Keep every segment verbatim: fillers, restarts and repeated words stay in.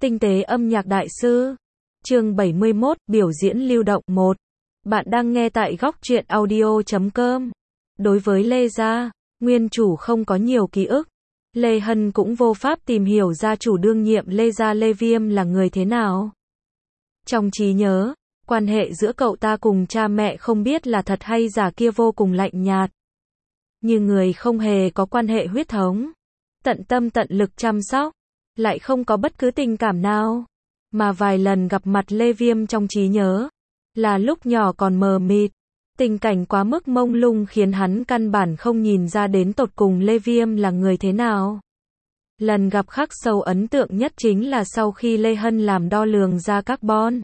Tinh tế âm nhạc đại sư. Chương bảy mươi mốt, biểu diễn lưu động một. Bạn đang nghe tại góc truyện audio chấm com. Đối với Lê Gia, nguyên chủ không có nhiều ký ức. Lê Hân cũng vô pháp tìm hiểu gia chủ đương nhiệm Lê Gia Lê Viêm là người thế nào. Trong trí nhớ, quan hệ giữa cậu ta cùng cha mẹ không biết là thật hay giả kia vô cùng lạnh nhạt. Như người không hề có quan hệ huyết thống. Tận tâm tận lực chăm sóc. Lại không có bất cứ tình cảm nào. Mà vài lần gặp mặt Lê Viêm trong trí nhớ. Là lúc nhỏ còn mờ mịt. Tình cảnh quá mức mông lung khiến hắn căn bản không nhìn ra đến tột cùng Lê Viêm là người thế nào. Lần gặp khắc sâu ấn tượng nhất chính là sau khi Lê Hân làm đo lường ra carbon.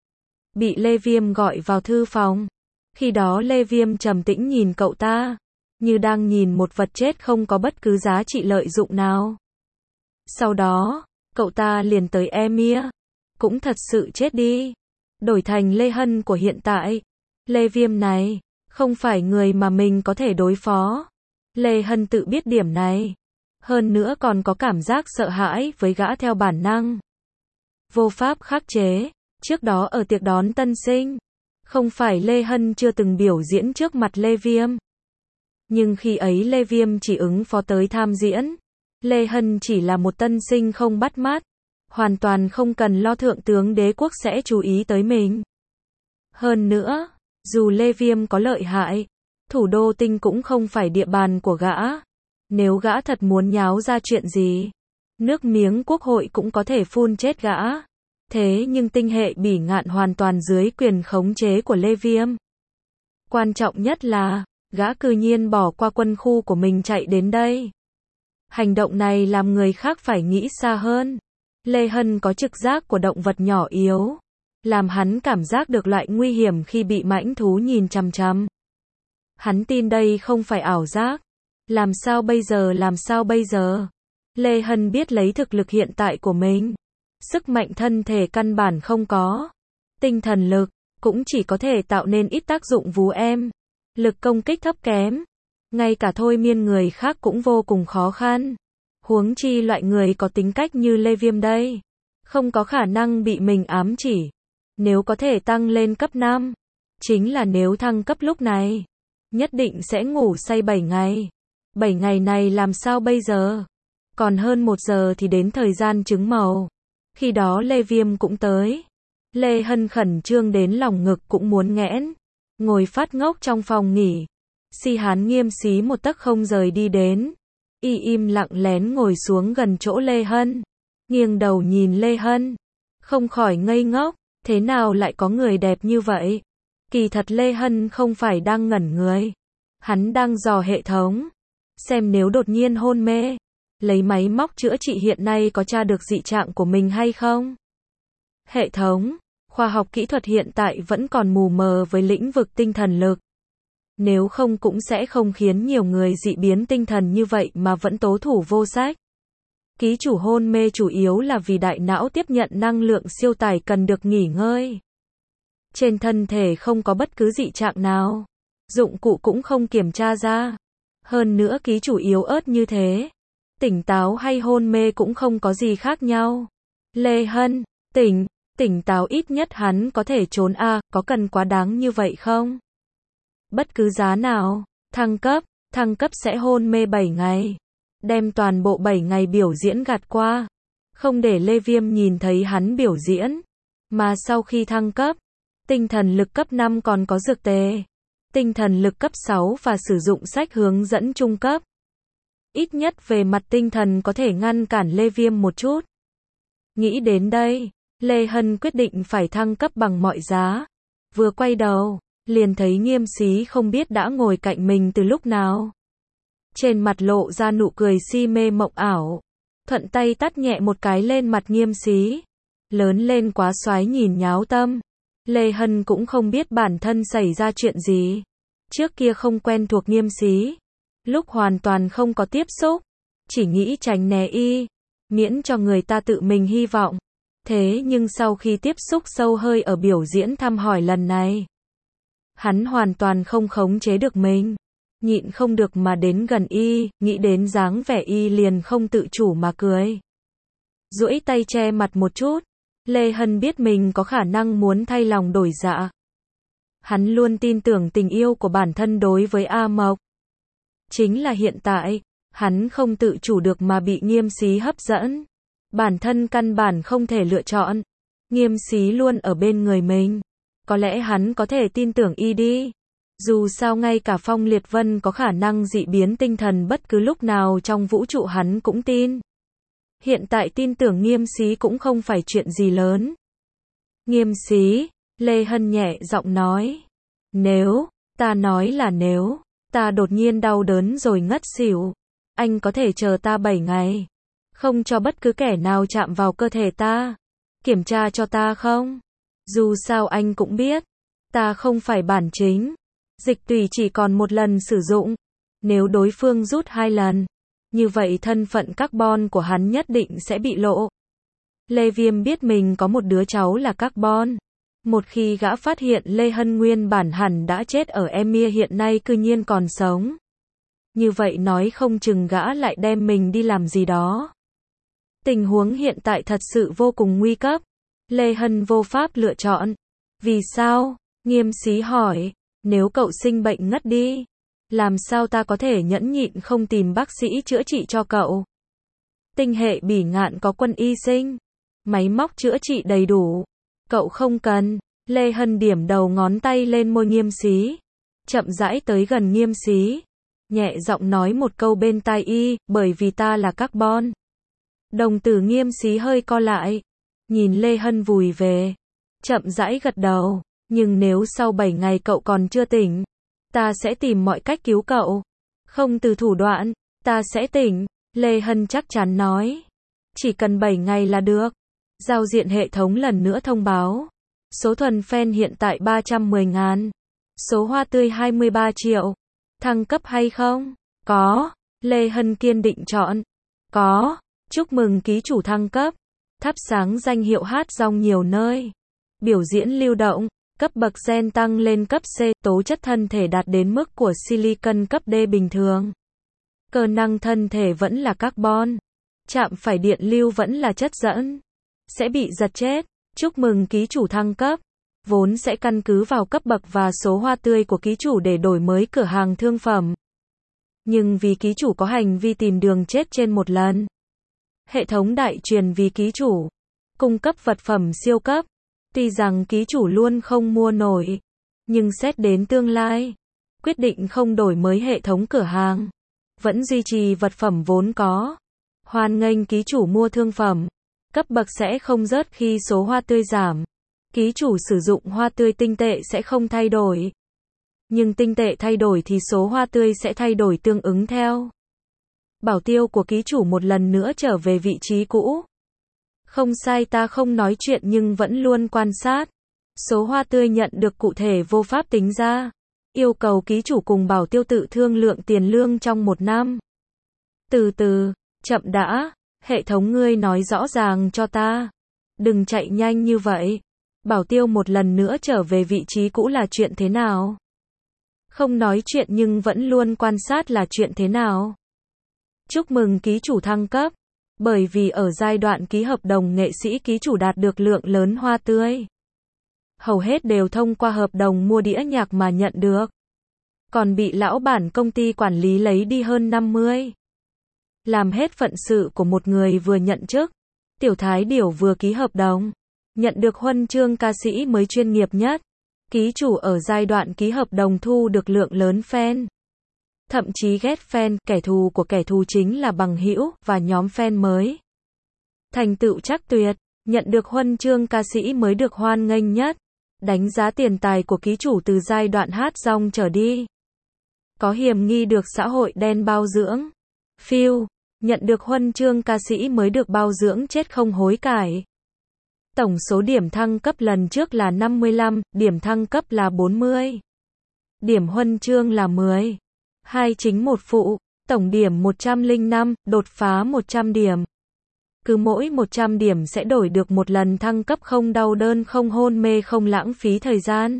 Bị Lê Viêm gọi vào thư phòng. Khi đó Lê Viêm trầm tĩnh nhìn cậu ta. Như đang nhìn một vật chết không có bất cứ giá trị lợi dụng nào. Sau đó, cậu ta liền tới Emir. Cũng thật sự chết đi. Đổi thành Lê Hân của hiện tại. Lê Viêm này, không phải người mà mình có thể đối phó. Lê Hân tự biết điểm này. Hơn nữa còn có cảm giác sợ hãi với gã theo bản năng. Vô pháp khắc chế. Trước đó ở tiệc đón tân sinh, không phải Lê Hân chưa từng biểu diễn trước mặt Lê Viêm. Nhưng khi ấy Lê Viêm chỉ ứng phó tới tham diễn. Lê Hân chỉ là một tân sinh không bắt mắt. Hoàn toàn không cần lo thượng tướng đế quốc sẽ chú ý tới mình. Hơn nữa, dù Lê Viêm có lợi hại, thủ đô tinh cũng không phải địa bàn của gã. Nếu gã thật muốn nháo ra chuyện gì, nước miếng quốc hội cũng có thể phun chết gã. Thế nhưng tinh hệ bỉ ngạn hoàn toàn dưới quyền khống chế của Lê Viêm. Quan trọng nhất là, gã cư nhiên bỏ qua quân khu của mình chạy đến đây. Hành động này làm người khác phải nghĩ xa hơn. Lê Hân có trực giác của động vật nhỏ yếu, làm hắn cảm giác được loại nguy hiểm khi bị mãnh thú nhìn chằm chằm. Hắn tin đây không phải ảo giác. Làm sao bây giờ làm sao bây giờ? Lê Hân biết lấy thực lực hiện tại của mình. Sức mạnh thân thể căn bản không có. Tinh thần lực, cũng chỉ có thể tạo nên ít tác dụng vú em. Lực công kích thấp kém. Ngay cả thôi miên người khác cũng vô cùng khó khăn. Huống chi loại người có tính cách như Lê Viêm đây. Không có khả năng bị mình ám chỉ. Nếu có thể tăng lên cấp năm. Chính là nếu thăng cấp lúc này. Nhất định sẽ ngủ say bảy ngày. bảy ngày này làm sao bây giờ? Còn hơn một giờ thì đến thời gian trứng màu. Khi đó Lê Viêm cũng tới. Lê Hân khẩn trương đến lòng ngực cũng muốn nghẽn. Ngồi phát ngốc trong phòng nghỉ. Si Hán nghiêm xí một tấc không rời đi đến. Y im lặng lén ngồi xuống gần chỗ Lê Hân. Nghiêng đầu nhìn Lê Hân. Không khỏi ngây ngốc. Thế nào lại có người đẹp như vậy? Kỳ thật Lê Hân không phải đang ngẩn người. Hắn đang dò hệ thống. Xem nếu đột nhiên hôn mê. Lấy máy móc chữa trị hiện nay có tra được dị trạng của mình hay không? Hệ thống, khoa học kỹ thuật hiện tại vẫn còn mù mờ với lĩnh vực tinh thần lực. Nếu không cũng sẽ không khiến nhiều người dị biến tinh thần như vậy mà vẫn tố thủ vô sách. Ký chủ hôn mê chủ yếu là vì đại não tiếp nhận năng lượng siêu tải cần được nghỉ ngơi. Trên thân thể không có bất cứ dị trạng nào. Dụng cụ cũng không kiểm tra ra. Hơn nữa ký chủ yếu ớt như thế. Tỉnh táo hay hôn mê cũng không có gì khác nhau. Lê Hân, tỉnh, tỉnh táo ít nhất hắn có thể trốn a, à, có cần quá đáng như vậy không? Bất cứ giá nào, thăng cấp, thăng cấp sẽ hôn mê bảy ngày. Đem toàn bộ bảy ngày biểu diễn gạt qua. Không để Lê Viêm nhìn thấy hắn biểu diễn. Mà sau khi thăng cấp, tinh thần lực cấp năm còn có dược tề. Tinh thần lực cấp sáu và sử dụng sách hướng dẫn trung cấp. Ít nhất về mặt tinh thần có thể ngăn cản Lê Viêm một chút. Nghĩ đến đây, Lê Hân quyết định phải thăng cấp bằng mọi giá. Vừa quay đầu, liền thấy Nghiêm Xí không biết đã ngồi cạnh mình từ lúc nào. Trên mặt lộ ra nụ cười si mê mộng ảo. Thuận tay tát nhẹ một cái lên mặt Nghiêm Xí. Lớn lên quá xoái nhìn nháo tâm. Lê Hân cũng không biết bản thân xảy ra chuyện gì. Trước kia không quen thuộc Nghiêm Xí. Lúc hoàn toàn không có tiếp xúc. Chỉ nghĩ tránh né y. Miễn cho người ta tự mình hy vọng. Thế nhưng sau khi tiếp xúc sâu hơi ở biểu diễn thăm hỏi lần này. Hắn hoàn toàn không khống chế được mình. Nhịn không được mà đến gần y. Nghĩ đến dáng vẻ y liền không tự chủ mà cười. duỗi tay che mặt một chút. Lê Hân biết mình có khả năng muốn thay lòng đổi dạ. Hắn luôn tin tưởng tình yêu của bản thân đối với A Mộc. Chính là hiện tại, hắn không tự chủ được mà bị Nghiêm Xí hấp dẫn. Bản thân căn bản không thể lựa chọn. Nghiêm Xí luôn ở bên người mình. Có lẽ hắn có thể tin tưởng y đi. Dù sao ngay cả Phong Liệt Vân có khả năng dị biến tinh thần bất cứ lúc nào trong vũ trụ hắn cũng tin. Hiện tại tin tưởng Nghiêm Xí cũng không phải chuyện gì lớn. Nghiêm Xí, Lê Hân nhẹ giọng nói. Nếu, ta nói là nếu, ta đột nhiên đau đớn rồi ngất xỉu. Anh có thể chờ ta bảy ngày. Không cho bất cứ kẻ nào chạm vào cơ thể ta. Kiểm tra cho ta không? Dù sao anh cũng biết. Ta không phải bản chính. Dịch tùy chỉ còn một lần sử dụng. Nếu đối phương rút hai lần, như vậy thân phận carbon của hắn nhất định sẽ bị lộ. Lê Viêm biết mình có một đứa cháu là carbon. Một khi gã phát hiện Lê Hân nguyên bản hẳn đã chết ở Emir hiện nay cư nhiên còn sống. Như vậy nói không chừng gã lại đem mình đi làm gì đó. Tình huống hiện tại thật sự vô cùng nguy cấp. Lê Hân vô pháp lựa chọn. Vì sao? Nghiêm Xí hỏi. Nếu cậu sinh bệnh ngất đi, làm sao ta có thể nhẫn nhịn không tìm bác sĩ chữa trị cho cậu? Tinh hệ Bỉ Ngạn có quân y sinh, máy móc chữa trị đầy đủ. Cậu không cần. Lê Hân điểm đầu ngón tay lên môi Nghiêm Xí. Chậm rãi tới gần Nghiêm Xí. Nhẹ giọng nói một câu bên tai y, bởi vì ta là carbon. Đồng tử Nghiêm Xí hơi co lại. Nhìn Lê Hân vùi về. Chậm rãi gật đầu. Nhưng nếu sau bảy ngày cậu còn chưa tỉnh, ta sẽ tìm mọi cách cứu cậu. Không từ thủ đoạn, ta sẽ tỉnh. Lê Hân chắc chắn nói. Chỉ cần bảy ngày là được. Giao diện hệ thống lần nữa thông báo. Số thuần fan hiện tại ba trăm mười ngàn. Số hoa tươi hai mươi ba triệu. Thăng cấp hay không? Có. Lê Hân kiên định chọn. Có. Chúc mừng ký chủ thăng cấp. Thắp sáng danh hiệu hát rong nhiều nơi. Biểu diễn lưu động. Cấp bậc gen tăng lên cấp C. Tố chất thân thể đạt đến mức của silicon cấp D bình thường. Cơ năng thân thể vẫn là carbon. Chạm phải điện lưu vẫn là chất dẫn. Sẽ bị giật chết. Chúc mừng ký chủ thăng cấp. Vốn sẽ căn cứ vào cấp bậc và số hoa tươi của ký chủ để đổi mới cửa hàng thương phẩm. Nhưng vì ký chủ có hành vi tìm đường chết trên một lần, hệ thống đại truyền vì ký chủ cung cấp vật phẩm siêu cấp. Tuy rằng ký chủ luôn không mua nổi, nhưng xét đến tương lai, quyết định không đổi mới hệ thống cửa hàng, vẫn duy trì vật phẩm vốn có. Hoan nghênh ký chủ mua thương phẩm. Cấp bậc sẽ không rớt khi số hoa tươi giảm. Ký chủ sử dụng hoa tươi tinh tệ sẽ không thay đổi. Nhưng tinh tệ thay đổi thì số hoa tươi sẽ thay đổi tương ứng theo. Bảo tiêu của ký chủ một lần nữa trở về vị trí cũ. Không sai, ta không nói chuyện nhưng vẫn luôn quan sát. Số hoa tươi nhận được cụ thể vô pháp tính ra. Yêu cầu ký chủ cùng bảo tiêu tự thương lượng tiền lương trong một năm. Từ từ, chậm đã, hệ thống ngươi nói rõ ràng cho ta. Đừng chạy nhanh như vậy. Bảo tiêu một lần nữa trở về vị trí cũ là chuyện thế nào? Không nói chuyện nhưng vẫn luôn quan sát là chuyện thế nào? Chúc mừng ký chủ thăng cấp. Bởi vì ở giai đoạn ký hợp đồng nghệ sĩ ký chủ đạt được lượng lớn hoa tươi. Hầu hết đều thông qua hợp đồng mua đĩa nhạc mà nhận được. Còn bị lão bản công ty quản lý lấy đi hơn năm mươi. Làm hết phận sự của một người vừa nhận chức. Tiểu Thái Điểu vừa ký hợp đồng. Nhận được huân chương ca sĩ mới chuyên nghiệp nhất. Ký chủ ở giai đoạn ký hợp đồng thu được lượng lớn fan. Thậm chí ghét fan, kẻ thù của kẻ thù chính là bằng hữu và nhóm fan mới. Thành tựu chắc tuyệt, nhận được huân chương ca sĩ mới được hoan nghênh nhất. Đánh giá tiền tài của ký chủ từ giai đoạn hát rong trở đi. Có hiểm nghi được xã hội đen bao dưỡng. Phiêu, nhận được huân chương ca sĩ mới được bao dưỡng chết không hối cải. Tổng số điểm thăng cấp lần trước là năm mươi lăm, điểm thăng cấp là bốn mươi. Điểm huân chương là mười. Hai chính một phụ, tổng điểm một trăm lẻ năm, đột phá một trăm điểm. Cứ mỗi một trăm điểm sẽ đổi được một lần thăng cấp, không đau đớn, không hôn mê, không lãng phí thời gian.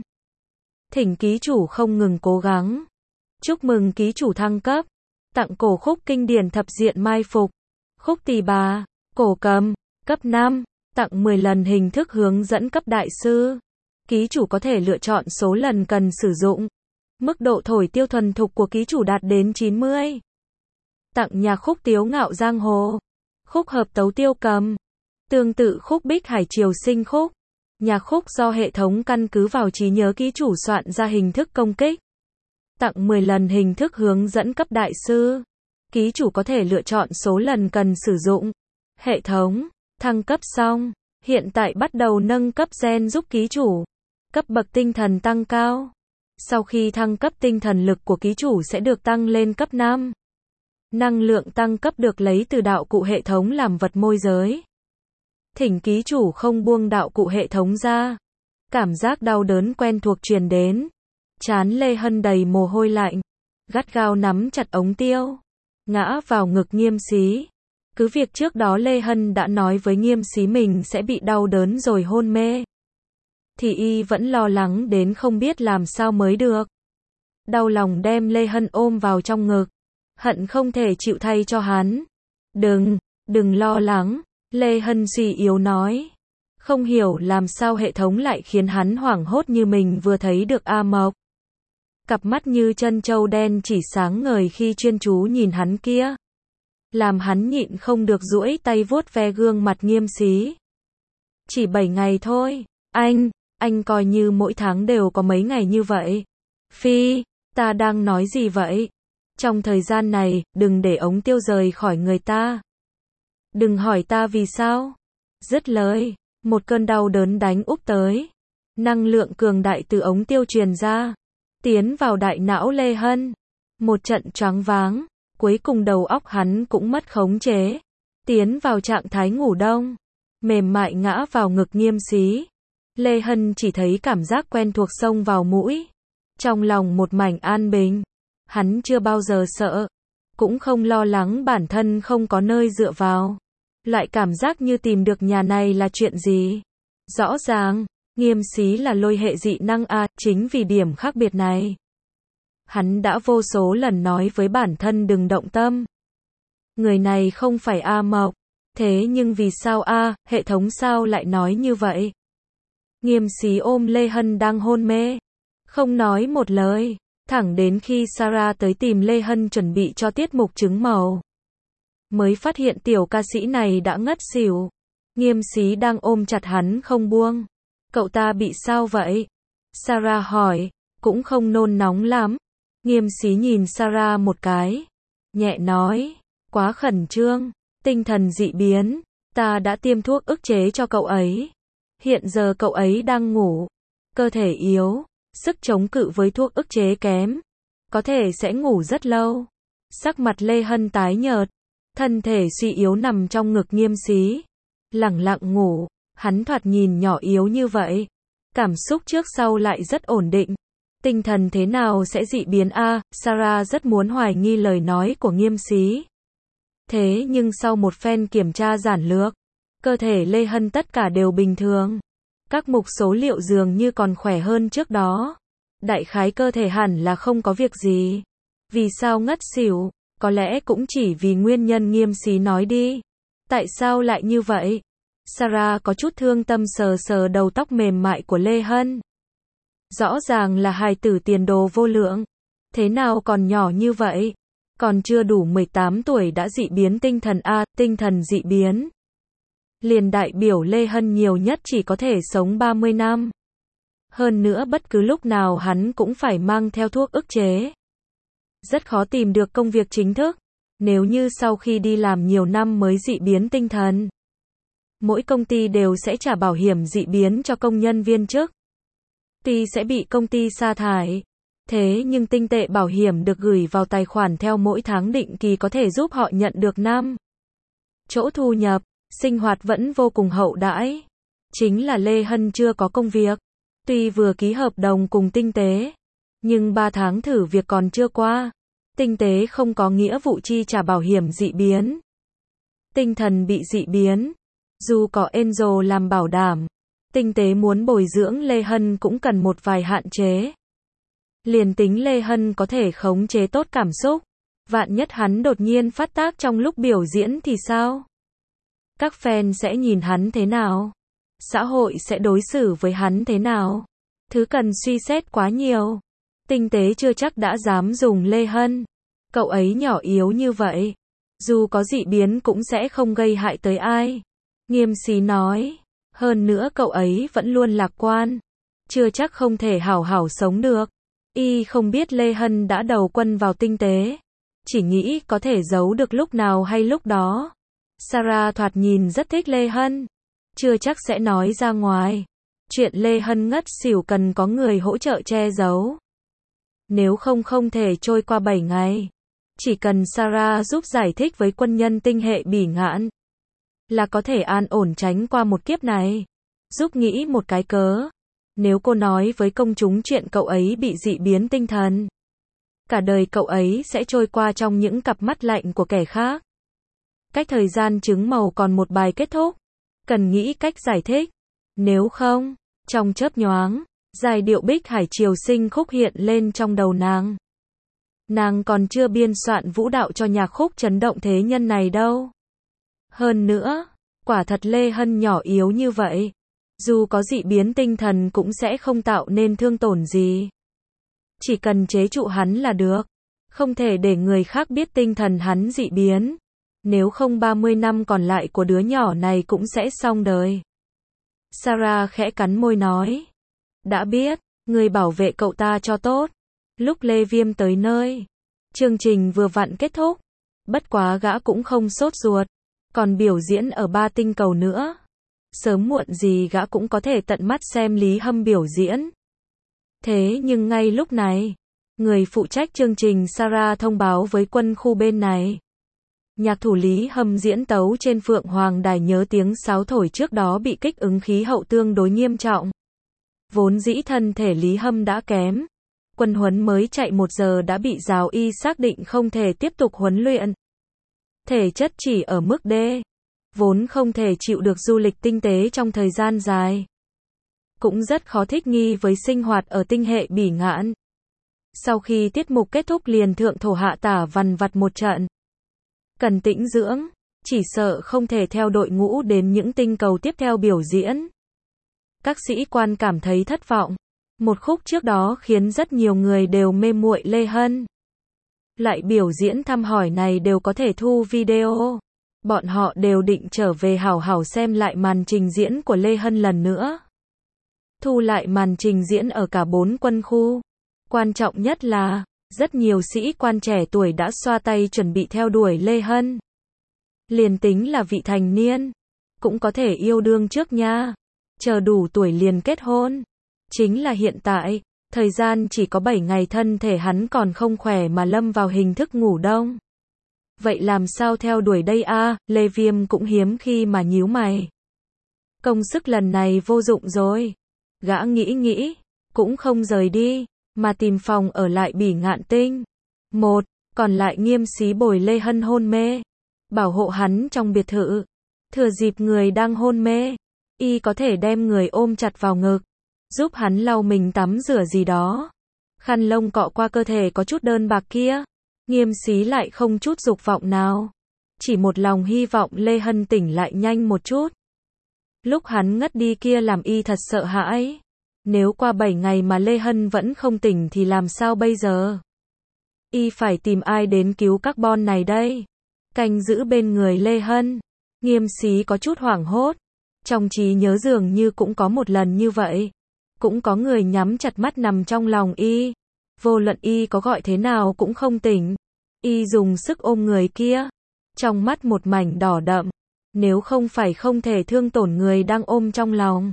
Thỉnh ký chủ không ngừng cố gắng. Chúc mừng ký chủ thăng cấp. Tặng cổ khúc kinh điển thập diện mai phục. Khúc Tỳ Bà, cổ cầm, Cấp năm. Tặng mười lần hình thức hướng dẫn cấp đại sư. Ký chủ có thể lựa chọn số lần cần sử dụng. Mức độ thổi tiêu thuần thục của ký chủ đạt đến chín mươi. Tặng nhạc khúc Tiếu Ngạo Giang Hồ. Khúc hợp tấu Tiêu Cầm. Tương tự khúc Bích Hải Triều Sinh khúc. Nhạc khúc do hệ thống căn cứ vào trí nhớ ký chủ soạn ra hình thức công kích. Tặng mười lần hình thức hướng dẫn cấp đại sư. Ký chủ có thể lựa chọn số lần cần sử dụng. Hệ thống. Thăng cấp xong. Hiện tại bắt đầu nâng cấp gen giúp ký chủ. Cấp bậc tinh thần tăng cao. Sau khi thăng cấp, tinh thần lực của ký chủ sẽ được tăng lên cấp năm. Năng lượng tăng cấp được lấy từ đạo cụ hệ thống làm vật môi giới. Thỉnh ký chủ không buông đạo cụ hệ thống ra. Cảm giác đau đớn quen thuộc truyền đến. Trán Lê Hân đầy mồ hôi lạnh. Gắt gao nắm chặt ống tiêu. Ngã vào ngực Nghiêm Xí. Cứ việc trước đó Lê Hân đã nói với Nghiêm Xí mình sẽ bị đau đớn rồi hôn mê, thì y vẫn lo lắng đến không biết làm sao mới được. Đau lòng đem Lê Hân ôm vào trong ngực. Hận không thể chịu thay cho hắn. Đừng, đừng lo lắng. Lê Hân suy yếu nói. Không hiểu làm sao hệ thống lại khiến hắn hoảng hốt như mình vừa thấy được A Mộc. Cặp mắt như chân trâu đen chỉ sáng ngời khi chuyên chú nhìn hắn kia. Làm hắn nhịn không được duỗi tay vuốt ve gương mặt Nghiêm Xí. Chỉ bảy ngày thôi. Anh, anh coi như mỗi tháng đều có mấy ngày như vậy. Phi, ta đang nói gì vậy? Trong thời gian này, đừng để ống tiêu rời khỏi người ta. Đừng hỏi ta vì sao. Dứt lời, một cơn đau đớn đánh úp tới. Năng lượng cường đại từ ống tiêu truyền ra. Tiến vào đại não Lê Hân. Một trận choáng váng. Cuối cùng đầu óc hắn cũng mất khống chế. Tiến vào trạng thái ngủ đông. Mềm mại ngã vào ngực Nghiêm Xí. Lê Hân chỉ thấy cảm giác quen thuộc xông vào mũi. Trong lòng một mảnh an bình. Hắn chưa bao giờ sợ. Cũng không lo lắng bản thân không có nơi dựa vào. Loại cảm giác như tìm được nhà này là chuyện gì? Rõ ràng, Nghiêm Xí là lôi hệ dị năng A, chính vì điểm khác biệt này. Hắn đã vô số lần nói với bản thân đừng động tâm. Người này không phải A Mộc. Thế nhưng vì sao A, hệ thống sao lại nói như vậy? Nghiêm Xí ôm Lê Hân đang hôn mê. Không nói một lời. Thẳng đến khi Sarah tới tìm Lê Hân chuẩn bị cho tiết mục trứng màu. Mới phát hiện tiểu ca sĩ này đã ngất xỉu. Nghiêm Xí đang ôm chặt hắn không buông. Cậu ta bị sao vậy? Sarah hỏi. Cũng không nôn nóng lắm. Nghiêm Xí nhìn Sarah một cái. Nhẹ nói. Quá khẩn trương. Tinh thần dị biến. Ta đã tiêm thuốc ức chế cho cậu ấy. Hiện giờ cậu ấy đang ngủ. Cơ thể yếu. Sức chống cự với thuốc ức chế kém. Có thể sẽ ngủ rất lâu. Sắc mặt Lê Hân tái nhợt. Thân thể suy yếu nằm trong ngực Nghiêm Xí. Lẳng lặng ngủ. Hắn thoạt nhìn nhỏ yếu như vậy. Cảm xúc trước sau lại rất ổn định. Tinh thần thế nào sẽ dị biến a? Sarah rất muốn hoài nghi lời nói của Nghiêm Xí. Thế nhưng sau một phen kiểm tra giản lược, cơ thể Lê Hân tất cả đều bình thường. Các mục số liệu dường như còn khỏe hơn trước đó. Đại khái cơ thể hẳn là không có việc gì. Vì sao ngất xỉu? Có lẽ cũng chỉ vì nguyên nhân Nghiêm Xí nói đi. Tại sao lại như vậy? Sarah có chút thương tâm sờ sờ đầu tóc mềm mại của Lê Hân. Rõ ràng là hài tử tiền đồ vô lượng. Thế nào còn nhỏ như vậy? Còn chưa đủ mười tám tuổi đã dị biến tinh thần A, tinh thần dị biến. Liền đại biểu Lê Hân nhiều nhất chỉ có thể sống ba mươi năm. Hơn nữa bất cứ lúc nào hắn cũng phải mang theo thuốc ức chế. Rất khó tìm được công việc chính thức. Nếu như sau khi đi làm nhiều năm mới dị biến tinh thần. Mỗi công ty đều sẽ trả bảo hiểm dị biến cho công nhân viên chức. Tuy sẽ bị công ty sa thải. Thế nhưng tinh tệ bảo hiểm được gửi vào tài khoản theo mỗi tháng định kỳ có thể giúp họ nhận được năm chỗ thu nhập, sinh hoạt vẫn vô cùng hậu đãi. Chính là Lê Hân chưa có công việc. Tuy vừa ký hợp đồng cùng tinh tế, nhưng ba tháng thử việc còn chưa qua. Tinh tế không có nghĩa vụ chi trả bảo hiểm dị biến. Tinh thần bị dị biến. Dù có Angel làm bảo đảm, tinh tế muốn bồi dưỡng Lê Hân cũng cần một vài hạn chế. Liền tính Lê Hân có thể khống chế tốt cảm xúc, vạn nhất hắn đột nhiên phát tác trong lúc biểu diễn thì sao? Các fan sẽ nhìn hắn thế nào? Xã hội sẽ đối xử với hắn thế nào? Thứ cần suy xét quá nhiều. Tinh tế chưa chắc đã dám dùng Lê Hân. Cậu ấy nhỏ yếu như vậy. Dù có dị biến cũng sẽ không gây hại tới ai. Nghiêm Xí nói. Hơn nữa cậu ấy vẫn luôn lạc quan. Chưa chắc không thể hảo hảo sống được. Y không biết Lê Hân đã đầu quân vào tinh tế. Chỉ nghĩ có thể giấu được lúc nào hay lúc đó. Sarah thoạt nhìn rất thích Lê Hân. Chưa chắc sẽ nói ra ngoài. Chuyện Lê Hân ngất xỉu cần có người hỗ trợ che giấu. Nếu không không thể trôi qua bảy ngày. Chỉ cần Sarah giúp giải thích với quân nhân tinh hệ Bỉ Ngạn. Là có thể an ổn tránh qua một kiếp này. Giúp nghĩ một cái cớ. Nếu cô nói với công chúng chuyện cậu ấy bị dị biến tinh thần. Cả đời cậu ấy sẽ trôi qua trong những cặp mắt lạnh của kẻ khác. Cách thời gian chứng màu còn một bài kết thúc. Cần nghĩ cách giải thích. Nếu không, trong chớp nhoáng, giai điệu Bích Hải Triều Sinh khúc hiện lên trong đầu nàng. Nàng còn chưa biên soạn vũ đạo cho nhạc khúc chấn động thế nhân này đâu. Hơn nữa, quả thật Lê Hân nhỏ yếu như vậy. Dù có dị biến tinh thần cũng sẽ không tạo nên thương tổn gì. Chỉ cần chế trụ hắn là được. Không thể để người khác biết tinh thần hắn dị biến. Nếu không ba mươi năm còn lại của đứa nhỏ này cũng sẽ xong đời. Sarah khẽ cắn môi nói. Đã biết, người bảo vệ cậu ta cho tốt. Lúc Lê Viêm tới nơi, chương trình vừa vặn kết thúc. Bất quá gã cũng không sốt ruột. Còn biểu diễn ở ba tinh cầu nữa. Sớm muộn gì gã cũng có thể tận mắt xem Lý Hâm biểu diễn. Thế nhưng ngay lúc này, người phụ trách chương trình Sarah thông báo với quân khu bên này. Nhạc thủ Lý Hâm diễn tấu trên Phượng Hoàng Đài nhớ tiếng sáo thổi trước đó bị kích ứng khí hậu tương đối nghiêm trọng. Vốn dĩ thân thể Lý Hâm đã kém. Quân huấn mới chạy một giờ đã bị giáo y xác định không thể tiếp tục huấn luyện. Thể chất chỉ ở mức D. Vốn không thể chịu được du lịch tinh tế trong thời gian dài. Cũng rất khó thích nghi với sinh hoạt ở tinh hệ Bỉ Ngạn. Sau khi tiết mục kết thúc liền thượng thổ hạ tả vằn vặt một trận. Cần tĩnh dưỡng, chỉ sợ không thể theo đội ngũ đến những tinh cầu tiếp theo biểu diễn. Các sĩ quan cảm thấy thất vọng. Một khúc trước đó khiến rất nhiều người đều mê muội Lê Hân. Lại biểu diễn thăm hỏi này đều có thể thu video. Bọn họ đều định trở về hảo hảo xem lại màn trình diễn của Lê Hân lần nữa. Thu lại màn trình diễn ở cả bốn quân khu. Quan trọng nhất là, rất nhiều sĩ quan trẻ tuổi đã xoa tay chuẩn bị theo đuổi Lê Hân. Liền tính là vị thành niên, cũng có thể yêu đương trước nha. Chờ đủ tuổi liền kết hôn. Chính là hiện tại, thời gian chỉ có bảy ngày thân thể hắn còn không khỏe mà lâm vào hình thức ngủ đông. Vậy làm sao theo đuổi đây a? À? Lê Viêm cũng hiếm khi mà nhíu mày. Công sức lần này vô dụng rồi. Gã nghĩ nghĩ, cũng không rời đi, mà tìm phòng ở lại Bỉ Ngạn Tinh. Một, còn lại Nghiêm Xí bồi Lê Hân hôn mê. Bảo hộ hắn trong biệt thự. Thừa dịp người đang hôn mê, y có thể đem người ôm chặt vào ngực. Giúp hắn lau mình tắm rửa gì đó. Khăn lông cọ qua cơ thể có chút đơn bạc kia. Nghiêm Xí lại không chút dục vọng nào. Chỉ một lòng hy vọng Lê Hân tỉnh lại nhanh một chút. Lúc hắn ngất đi kia làm y thật sợ hãi. Nếu qua bảy ngày mà Lê Hân vẫn không tỉnh thì làm sao bây giờ? Y phải tìm ai đến cứu carbon này đây? Canh giữ bên người Lê Hân. Nghiêm Xí có chút hoảng hốt. Trong trí nhớ dường như cũng có một lần như vậy. Cũng có người nhắm chặt mắt nằm trong lòng y. Vô luận y có gọi thế nào cũng không tỉnh. Y dùng sức ôm người kia. Trong mắt một mảnh đỏ đậm. Nếu không phải không thể thương tổn người đang ôm trong lòng.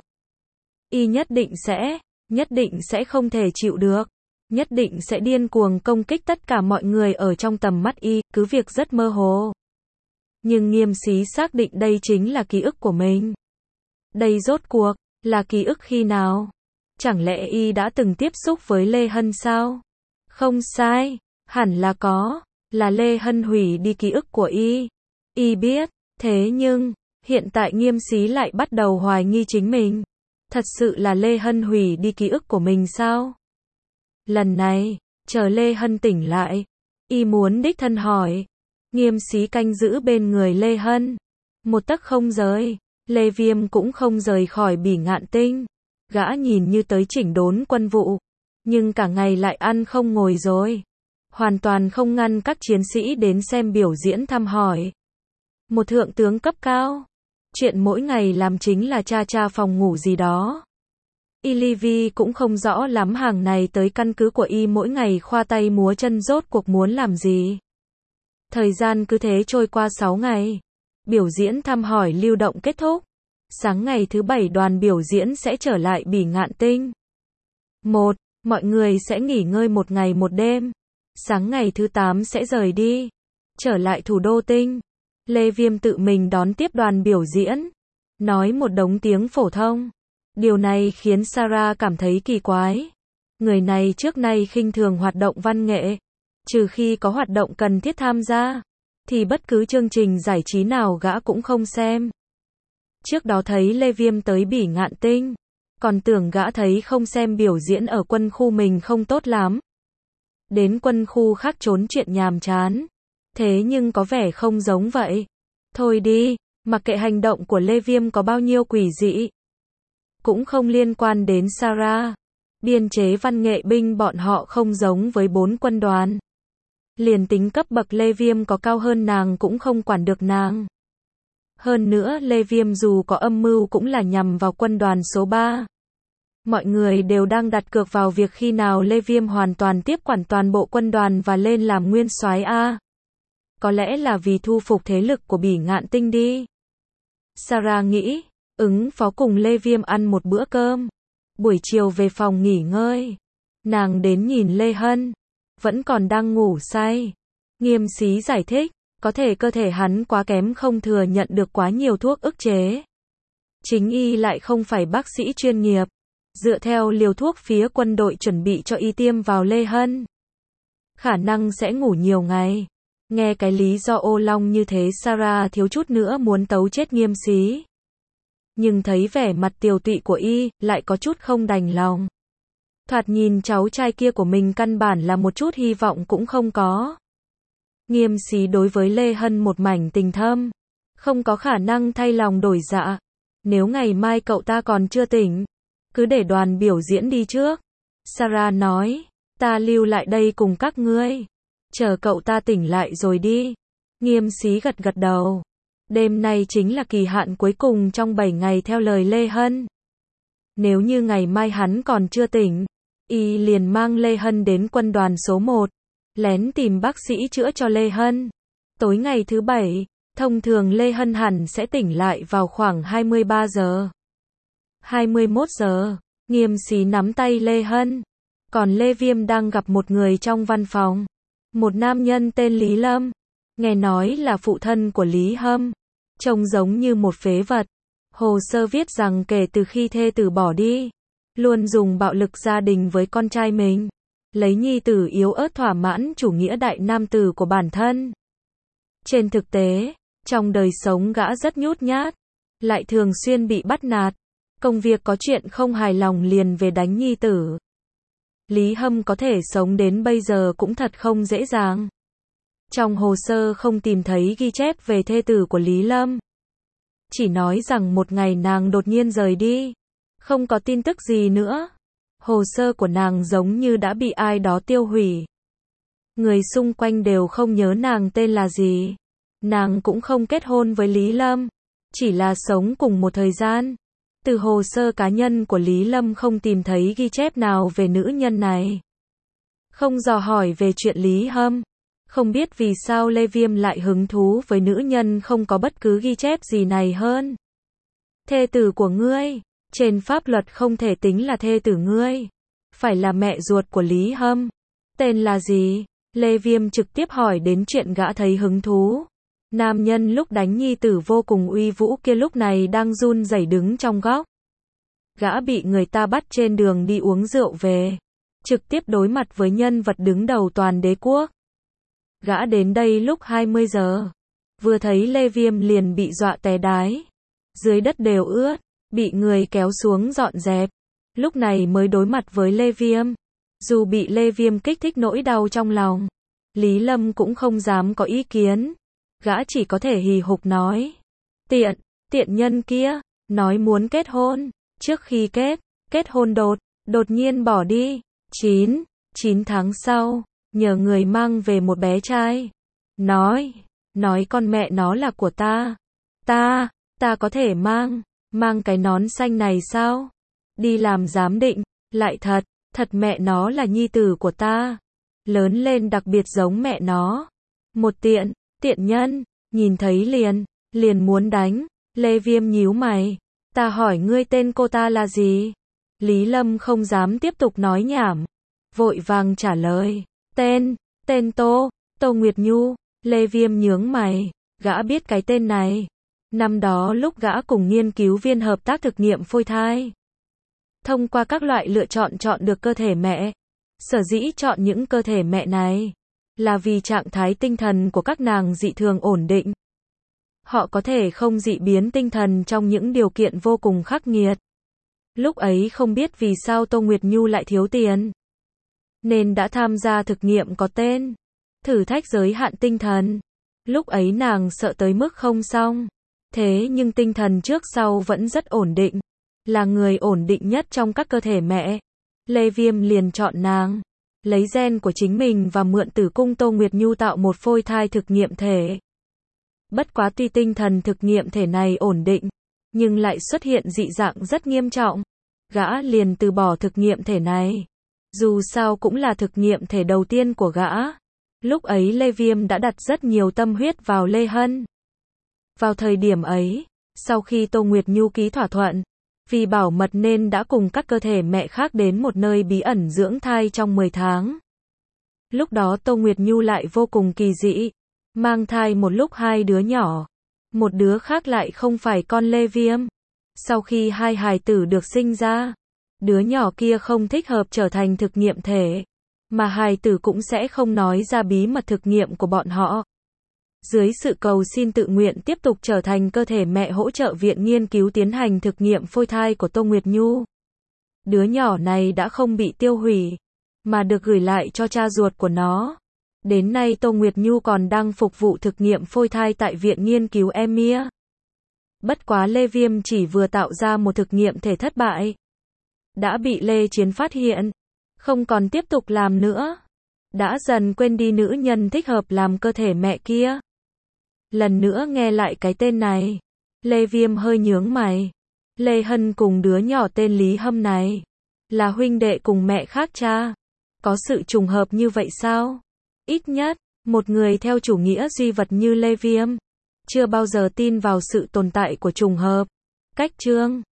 Y nhất định sẽ, nhất định sẽ không thể chịu được. Nhất định sẽ điên cuồng công kích tất cả mọi người ở trong tầm mắt y, cứ việc rất mơ hồ. Nhưng Nghiêm Xí xác định đây chính là ký ức của mình. Đây rốt cuộc, là ký ức khi nào? Chẳng lẽ y đã từng tiếp xúc với Lê Hân sao? Không sai, hẳn là có, là Lê Hân hủy đi ký ức của y. Y biết, thế nhưng, hiện tại Nghiêm Xí lại bắt đầu hoài nghi chính mình. Thật sự là Lê Hân hủy đi ký ức của mình sao? Lần này, chờ Lê Hân tỉnh lại, y muốn đích thân hỏi. Nghiêm Xí canh giữ bên người Lê Hân. Một tấc không rời, Lê Viêm cũng không rời khỏi Bỉ Ngạn Tinh. Gã nhìn như tới chỉnh đốn quân vụ, nhưng cả ngày lại ăn không ngồi rồi. Hoàn toàn không ngăn các chiến sĩ đến xem biểu diễn thăm hỏi. Một thượng tướng cấp cao. Chuyện mỗi ngày làm chính là cha cha phòng ngủ gì đó. Ilivi cũng không rõ lắm hàng này tới căn cứ của y mỗi ngày khoa tay múa chân rốt cuộc muốn làm gì. Thời gian cứ thế trôi qua sáu ngày. Biểu diễn thăm hỏi lưu động kết thúc. Sáng ngày thứ bảy đoàn biểu diễn sẽ trở lại Bỉ Ngạn Tinh. một. Mọi người sẽ nghỉ ngơi một ngày một đêm. Sáng ngày thứ tám sẽ rời đi. Trở lại thủ đô Tinh. Lê Viêm tự mình đón tiếp đoàn biểu diễn. Nói một đống tiếng phổ thông. Điều này khiến Sarah cảm thấy kỳ quái. Người này trước nay khinh thường hoạt động văn nghệ. Trừ khi có hoạt động cần thiết tham gia, thì bất cứ chương trình giải trí nào gã cũng không xem. Trước đó thấy Lê Viêm tới Bỉ Ngạn Tinh, còn tưởng gã thấy không xem biểu diễn ở quân khu mình không tốt lắm. Đến quân khu khác trốn chuyện nhàm chán. Thế nhưng có vẻ không giống vậy. Thôi đi, mặc kệ hành động của Lê Viêm có bao nhiêu quỷ dị. Cũng không liên quan đến Sarah. Biên chế văn nghệ binh bọn họ không giống với bốn quân đoàn. Liền tính cấp bậc Lê Viêm có cao hơn nàng cũng không quản được nàng. Hơn nữa Lê Viêm dù có âm mưu cũng là nhằm vào quân đoàn số ba. Mọi người đều đang đặt cược vào việc khi nào Lê Viêm hoàn toàn tiếp quản toàn bộ quân đoàn và lên làm nguyên soái A. Có lẽ là vì thu phục thế lực của Bỉ Ngạn Tinh đi. Sarah nghĩ, ứng phó cùng Lê Viêm ăn một bữa cơm. Buổi chiều về phòng nghỉ ngơi. Nàng đến nhìn Lê Hân. Vẫn còn đang ngủ say. Nghiêm Xí giải thích, có thể cơ thể hắn quá kém không thừa nhận được quá nhiều thuốc ức chế. Chính y lại không phải bác sĩ chuyên nghiệp. Dựa theo liều thuốc phía quân đội chuẩn bị cho y tiêm vào Lê Hân, khả năng sẽ ngủ nhiều ngày. Nghe cái lý do ô long như thế Sarah thiếu chút nữa muốn tấu chết Nghiêm Xí. Nhưng thấy vẻ mặt tiều tụy của y, lại có chút không đành lòng. Thoạt nhìn cháu trai kia của mình căn bản là một chút hy vọng cũng không có. Nghiêm Xí đối với Lê Hân một mảnh tình thâm. Không có khả năng thay lòng đổi dạ. Nếu ngày mai cậu ta còn chưa tỉnh, cứ để đoàn biểu diễn đi trước. Sarah nói, ta lưu lại đây cùng các ngươi. Chờ cậu ta tỉnh lại rồi đi. Nghiêm Xí gật gật đầu. Đêm nay chính là kỳ hạn cuối cùng trong bảy ngày theo lời Lê Hân. Nếu như ngày mai hắn còn chưa tỉnh, y liền mang Lê Hân đến quân đoàn số một, lén tìm bác sĩ chữa cho Lê Hân. Tối ngày thứ bảy, thông thường Lê Hân hẳn sẽ tỉnh lại vào khoảng hai mươi ba giờ. hai mươi mốt giờ, Nghiêm Xí nắm tay Lê Hân. Còn Lê Viêm đang gặp một người trong văn phòng. Một nam nhân tên Lý Lâm. Nghe nói là phụ thân của Lý Hâm. Trông giống như một phế vật. Hồ sơ viết rằng kể từ khi thê tử bỏ đi, luôn dùng bạo lực gia đình với con trai mình. Lấy nhi tử yếu ớt thỏa mãn chủ nghĩa đại nam tử của bản thân. Trên thực tế, trong đời sống gã rất nhút nhát, lại thường xuyên bị bắt nạt. Công việc có chuyện không hài lòng liền về đánh nhi tử. Lý Hâm có thể sống đến bây giờ cũng thật không dễ dàng. Trong hồ sơ không tìm thấy ghi chép về thê tử của Lý Lâm. Chỉ nói rằng một ngày nàng đột nhiên rời đi. Không có tin tức gì nữa. Hồ sơ của nàng giống như đã bị ai đó tiêu hủy. Người xung quanh đều không nhớ nàng tên là gì. Nàng cũng không kết hôn với Lý Lâm. Chỉ là sống cùng một thời gian. Từ hồ sơ cá nhân của Lý Lâm không tìm thấy ghi chép nào về nữ nhân này. Không dò hỏi về chuyện Lý Hâm. Không biết vì sao Lê Viêm lại hứng thú với nữ nhân không có bất cứ ghi chép gì này hơn. Thê tử của ngươi, trên pháp luật không thể tính là thê tử ngươi. Phải là mẹ ruột của Lý Hâm. Tên là gì? Lê Viêm trực tiếp hỏi đến chuyện gã thấy hứng thú. Nam nhân lúc đánh nhi tử vô cùng uy vũ kia lúc này đang run rẩy đứng trong góc. Gã bị người ta bắt trên đường đi uống rượu về. Trực tiếp đối mặt với nhân vật đứng đầu toàn đế quốc. Gã đến đây lúc hai mươi giờ. Vừa thấy Lê Viêm liền bị dọa té đái. Dưới đất đều ướt. Bị người kéo xuống dọn dẹp. Lúc này mới đối mặt với Lê Viêm. Dù bị Lê Viêm kích thích nỗi đau trong lòng, Lý Lâm cũng không dám có ý kiến. Gã chỉ có thể hì hục nói. Tiện, tiện nhân kia, nói muốn kết hôn, trước khi kết, kết hôn đột, đột nhiên bỏ đi. chín, chín tháng sau, nhờ người mang về một bé trai. Nói, nói con mẹ nó là của ta. Ta, ta có thể mang, mang cái nón xanh này sao? Đi làm giám định, lại thật, thật mẹ nó là nhi tử của ta. Lớn lên đặc biệt giống mẹ nó. Một tiện, tiện nhân, nhìn thấy liền, liền muốn đánh. Lê Viêm nhíu mày. Ta hỏi ngươi tên cô ta là gì? Lý Lâm không dám tiếp tục nói nhảm. Vội vàng trả lời. Tên, tên Tô, Tô Nguyệt Nhu. Lê Viêm nhướng mày. Gã biết cái tên này. Năm đó lúc gã cùng nghiên cứu viên hợp tác thực nghiệm phôi thai. Thông qua các loại lựa chọn chọn được cơ thể mẹ. Sở dĩ chọn những cơ thể mẹ này. Là vì trạng thái tinh thần của các nàng dị thường ổn định. Họ có thể không dị biến tinh thần trong những điều kiện vô cùng khắc nghiệt. Lúc ấy không biết vì sao Tô Nguyệt Nhu lại thiếu tiền. Nên đã tham gia thực nghiệm có tên thử thách giới hạn tinh thần. Lúc ấy nàng sợ tới mức không xong. Thế nhưng tinh thần trước sau vẫn rất ổn định. Là người ổn định nhất trong các cơ thể mẹ. Lê Viêm liền chọn nàng. Lấy gen của chính mình và mượn tử cung Tô Nguyệt Nhu tạo một phôi thai thực nghiệm thể. Bất quá tuy tinh thần thực nghiệm thể này ổn định, nhưng lại xuất hiện dị dạng rất nghiêm trọng. Gã liền từ bỏ thực nghiệm thể này. Dù sao cũng là thực nghiệm thể đầu tiên của gã. Lúc ấy Lê Viêm đã đặt rất nhiều tâm huyết vào Lê Hân. Vào thời điểm ấy, sau khi Tô Nguyệt Nhu ký thỏa thuận, vì bảo mật nên đã cùng các cơ thể mẹ khác đến một nơi bí ẩn dưỡng thai trong mười tháng. Lúc đó Tô Nguyệt Nhu lại vô cùng kỳ dị. Mang thai một lúc hai đứa nhỏ. Một đứa khác lại không phải con Lê Viêm. Sau khi hai hài tử được sinh ra, đứa nhỏ kia không thích hợp trở thành thực nghiệm thể. Mà hài tử cũng sẽ không nói ra bí mật thực nghiệm của bọn họ. Dưới sự cầu xin tự nguyện tiếp tục trở thành cơ thể mẹ hỗ trợ viện nghiên cứu tiến hành thực nghiệm phôi thai của Tô Nguyệt Nhu. Đứa nhỏ này đã không bị tiêu hủy, mà được gửi lại cho cha ruột của nó. Đến nay Tô Nguyệt Nhu còn đang phục vụ thực nghiệm phôi thai tại Viện Nghiên cứu Emir. Bất quá Lê Viêm chỉ vừa tạo ra một thực nghiệm thể thất bại. Đã bị Lê Chiến phát hiện. Không còn tiếp tục làm nữa. Đã dần quên đi nữ nhân thích hợp làm cơ thể mẹ kia. Lần nữa nghe lại cái tên này. Lê Viêm hơi nhướng mày. Lê Hân cùng đứa nhỏ tên Lý Hâm này. Là huynh đệ cùng mẹ khác cha. Có sự trùng hợp như vậy sao? Ít nhất, một người theo chủ nghĩa duy vật như Lê Viêm. Chưa bao giờ tin vào sự tồn tại của trùng hợp. Cách chương